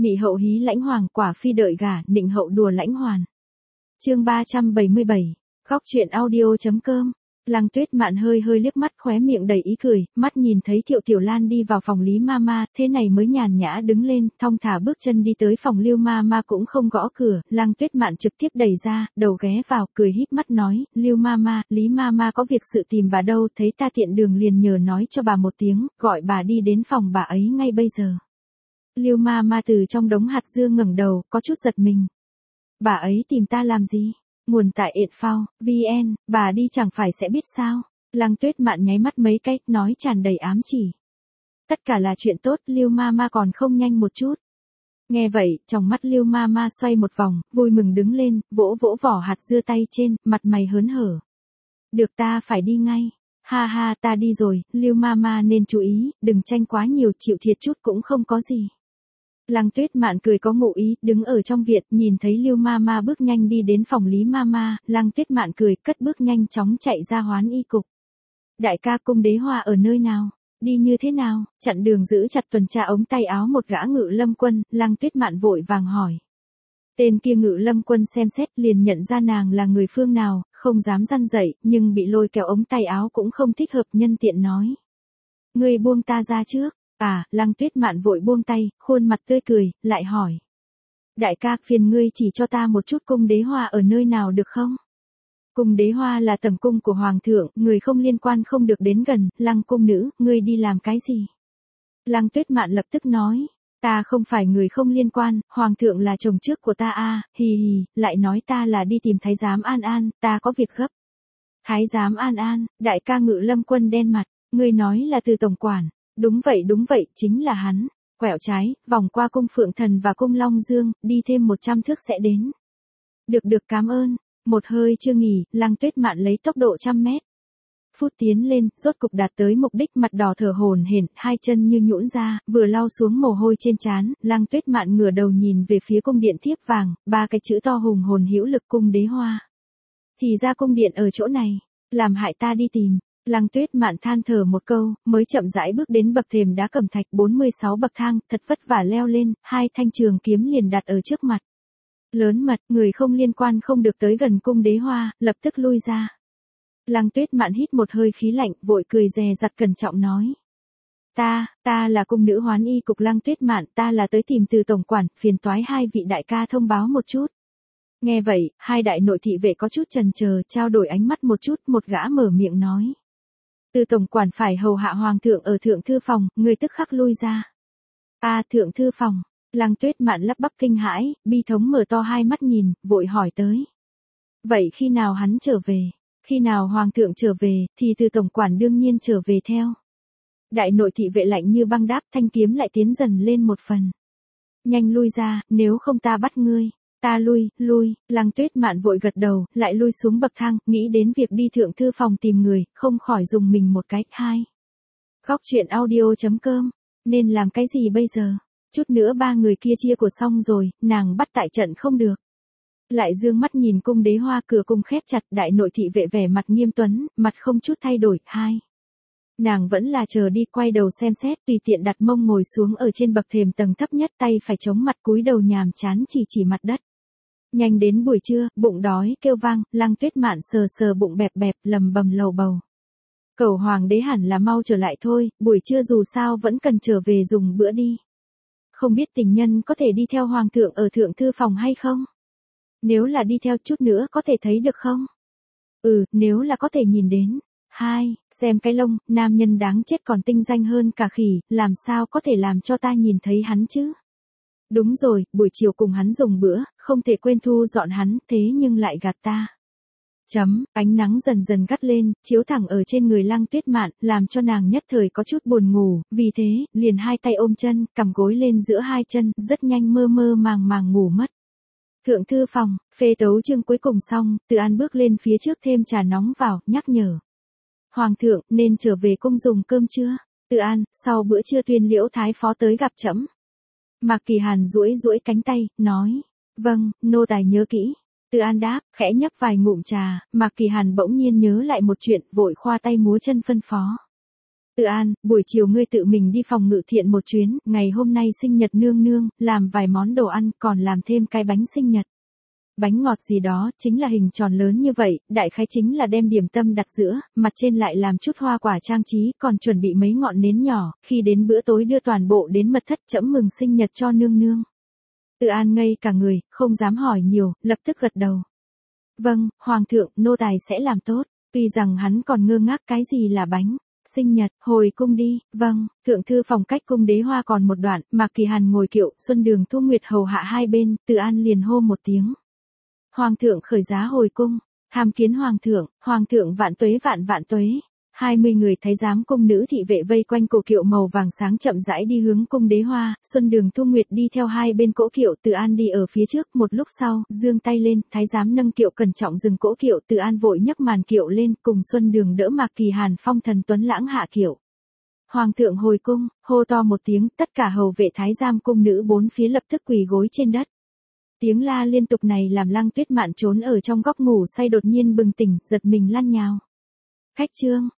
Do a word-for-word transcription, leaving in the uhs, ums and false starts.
Mị hậu hí lãnh hoàng, quả phi đợi gả, nịnh hậu đùa lãnh hoàn. Chương ba trăm bảy mươi bảy. Góc truyện audio.com. Lăng Tuyết Mạn hơi hơi liếc mắt, khóe miệng đầy ý cười, mắt nhìn thấy Thiệu Tiểu Lan đi vào phòng Lý Mama, thế này mới nhàn nhã đứng lên, thong thả bước chân đi tới phòng Lưu Mama cũng không gõ cửa, Lăng Tuyết Mạn trực tiếp đẩy ra, đầu ghé vào, cười híp mắt nói, Lưu Mama, Lý Mama có việc sự tìm bà đâu, thấy ta tiện đường liền nhờ nói cho bà một tiếng, gọi bà đi đến phòng bà ấy ngay bây giờ. Lưu Mama từ trong đống hạt dưa ngẩng đầu, có chút giật mình. Bà ấy tìm ta làm gì? Nguồn tại ệt phao, vn, bà đi chẳng phải sẽ biết sao. Lăng Tuyết Mạn nháy mắt mấy cái, nói tràn đầy ám chỉ. Tất cả là chuyện tốt, Lưu Mama còn không nhanh một chút. Nghe vậy, trong mắt Lưu Mama xoay một vòng, vui mừng đứng lên, vỗ vỗ vỏ hạt dưa tay trên, mặt mày hớn hở. Được, ta phải đi ngay. Ha ha, ta đi rồi, Lưu Mama nên chú ý, đừng tranh quá nhiều, chịu thiệt chút cũng không có gì. Lăng Tuyết Mạn cười có ngụ ý, đứng ở trong viện, nhìn thấy Lưu Mama bước nhanh đi đến phòng Lý Mama, Lăng Tuyết Mạn cười, cất bước nhanh chóng chạy ra hoán y cục. Đại ca, cung đế hoa ở nơi nào? Đi như thế nào? Chặn đường giữ chặt tuần tra ống tay áo một gã ngự lâm quân, Lăng Tuyết Mạn vội vàng hỏi. Tên kia ngự lâm quân xem xét liền nhận ra nàng là người phương nào, không dám răn dậy, nhưng bị lôi kéo ống tay áo cũng không thích hợp, nhân tiện nói. Ngươi buông ta ra trước. À, Lăng Tuyết Mạn vội buông tay, khuôn mặt tươi cười, lại hỏi. Đại ca, phiền ngươi chỉ cho ta một chút cung đế hoa ở nơi nào được không? Cung đế hoa là tẩm cung của hoàng thượng, người không liên quan không được đến gần, Lăng cung nữ, ngươi đi làm cái gì? Lăng Tuyết Mạn lập tức nói. Ta không phải người không liên quan, hoàng thượng là chồng trước của ta a, à, hì hì, lại nói ta là đi tìm thái giám An An, ta có việc gấp. Thái giám An An, đại ca ngự lâm quân đen mặt, ngươi nói là từ tổng quản. Đúng vậy đúng vậy, chính là hắn. Quẹo trái, vòng qua cung Phượng Thần và cung Long Dương, đi thêm một trăm thước sẽ đến. Được được, cảm ơn. Một hơi chưa nghỉ, Lăng Tuyết Mạn lấy tốc độ trăm mét. Phút tiến lên, rốt cục đạt tới mục đích, mặt đỏ thở hổn hển, hai chân như nhũn ra, vừa lau xuống mồ hôi trên trán, Lăng Tuyết Mạn ngửa đầu nhìn về phía cung điện thiếp vàng, ba cái chữ to hùng hồn hữu lực cung đế hoa. Thì ra cung điện ở chỗ này, làm hại ta đi tìm. Lăng Tuyết Mạn than thở một câu, mới chậm rãi bước đến bậc thềm đá cẩm thạch bốn mươi sáu bậc thang, thật vất vả leo lên, hai thanh trường kiếm liền đặt ở trước mặt. Lớn mật, người không liên quan không được tới gần cung đế hoa, lập tức lui ra. Lăng Tuyết Mạn hít một hơi khí lạnh, vội cười dè dặt cẩn trọng nói. Ta, ta là cung nữ hoán y cục Lăng Tuyết Mạn, ta là tới tìm từ tổng quản, phiền toái hai vị đại ca thông báo một chút. Nghe vậy, hai đại nội thị vệ có chút chần chờ, trao đổi ánh mắt một chút, một gã mở miệng nói. Từ tổng quản phải hầu hạ hoàng thượng ở thượng thư phòng, người tức khắc lui ra. A, à, thượng thư phòng. Lăng Tuyết Mạn lắp bắp kinh hãi, bi thống mở to hai mắt nhìn, vội hỏi tới. Vậy khi nào hắn trở về? Khi nào hoàng thượng trở về, thì từ tổng quản đương nhiên trở về theo. Đại nội thị vệ lạnh như băng đáp, thanh kiếm lại tiến dần lên một phần. Nhanh lui ra, nếu không ta bắt ngươi. Ta lui, lui, Lăng Tuyết Mạn vội gật đầu, lại lui xuống bậc thang, nghĩ đến việc đi thượng thư phòng tìm người, không khỏi dùng mình một cái. Hai. Góc truyện audio.com. Nên làm cái gì bây giờ? Chút nữa ba người kia chia của xong rồi, nàng bắt tại trận không được. Lại dương mắt nhìn cung đế hoa, cửa cung khép chặt, đại nội thị vệ vẻ mặt nghiêm tuấn, mặt không chút thay đổi. Hai. Nàng vẫn là chờ đi, quay đầu xem xét, tùy tiện đặt mông ngồi xuống ở trên bậc thềm tầng thấp nhất, tay phải chống mặt cúi đầu nhàm chán chỉ chỉ mặt đất. Nhanh đến buổi trưa, bụng đói kêu vang, Lăng Tuyết Mạn sờ sờ bụng bẹp bẹp, lầm bầm lầu bầu. Cầu hoàng đế hẳn là mau trở lại thôi, buổi trưa dù sao vẫn cần trở về dùng bữa đi. Không biết tình nhân có thể đi theo hoàng thượng ở thượng thư phòng hay không? Nếu là đi theo, chút nữa có thể thấy được không? Ừ, nếu là có thể nhìn đến. Hai, xem cái lông, nam nhân đáng chết còn tinh danh hơn cả khỉ, làm sao có thể làm cho ta nhìn thấy hắn chứ? Đúng rồi, buổi chiều cùng hắn dùng bữa, không thể quên thu dọn hắn, thế nhưng lại gạt ta. Chấm, ánh nắng dần dần gắt lên, chiếu thẳng ở trên người Lăng Tuyết Mạn, làm cho nàng nhất thời có chút buồn ngủ, vì thế, liền hai tay ôm chân, cầm gối lên giữa hai chân, rất nhanh mơ mơ màng màng ngủ mất. Thượng thư phòng, phê tấu chương cuối cùng xong, Từ An bước lên phía trước thêm trà nóng vào, nhắc nhở. Hoàng thượng, nên trở về cung dùng cơm chưa? Từ An, sau bữa trưa tuyên liễu thái phó tới gặp trẫm. Mạc Kỳ Hàn duỗi duỗi cánh tay, nói. Vâng, nô tài nhớ kỹ. Từ An đáp, khẽ nhấp vài ngụm trà, Mạc Kỳ Hàn bỗng nhiên nhớ lại một chuyện, vội khoa tay múa chân phân phó. Từ An, buổi chiều ngươi tự mình đi phòng ngự thiện một chuyến, ngày hôm nay sinh nhật nương nương, làm vài món đồ ăn, còn làm thêm cái bánh sinh nhật. Bánh ngọt gì đó, chính là hình tròn lớn như vậy, đại khái chính là đem điểm tâm đặt giữa, mặt trên lại làm chút hoa quả trang trí, còn chuẩn bị mấy ngọn nến nhỏ, khi đến bữa tối đưa toàn bộ đến mật thất chẫm mừng sinh nhật cho nương nương. Từ An ngây cả người, không dám hỏi nhiều, lập tức gật đầu. Vâng, Hoàng thượng, nô tài sẽ làm tốt, tuy rằng hắn còn ngơ ngác cái gì là bánh sinh nhật, hồi cung đi, vâng, thượng thư phòng cách cung đế hoa còn một đoạn, Mạc Kỳ Hàn ngồi kiệu, Xuân Đường Thu Nguyệt hầu hạ hai bên, Từ An liền hô một tiếng. Hoàng thượng khởi giá hồi cung, tham kiến Hoàng thượng, Hoàng thượng vạn tuế vạn vạn tuế. Hai mươi người thái giám cung nữ thị vệ vây quanh cổ kiệu màu vàng sáng chậm rãi đi hướng cung đế hoa, Xuân Đường Thu Nguyệt đi theo hai bên cỗ kiệu, Từ An đi ở phía trước, một lúc sau, giương tay lên, thái giám nâng kiệu cẩn trọng dừng cỗ kiệu, Từ An vội nhấc màn kiệu lên, cùng Xuân Đường đỡ Mạc Kỳ Hàn phong thần tuấn lãng hạ kiệu. Hoàng thượng hồi cung, hô to một tiếng, tất cả hầu vệ thái giám cung nữ bốn phía lập tức quỳ gối trên đất. Tiếng la liên tục này làm Lăng Tuyết Mạn trốn ở trong góc ngủ say đột nhiên bừng tỉnh, giật mình lăn nhào. Khách trương,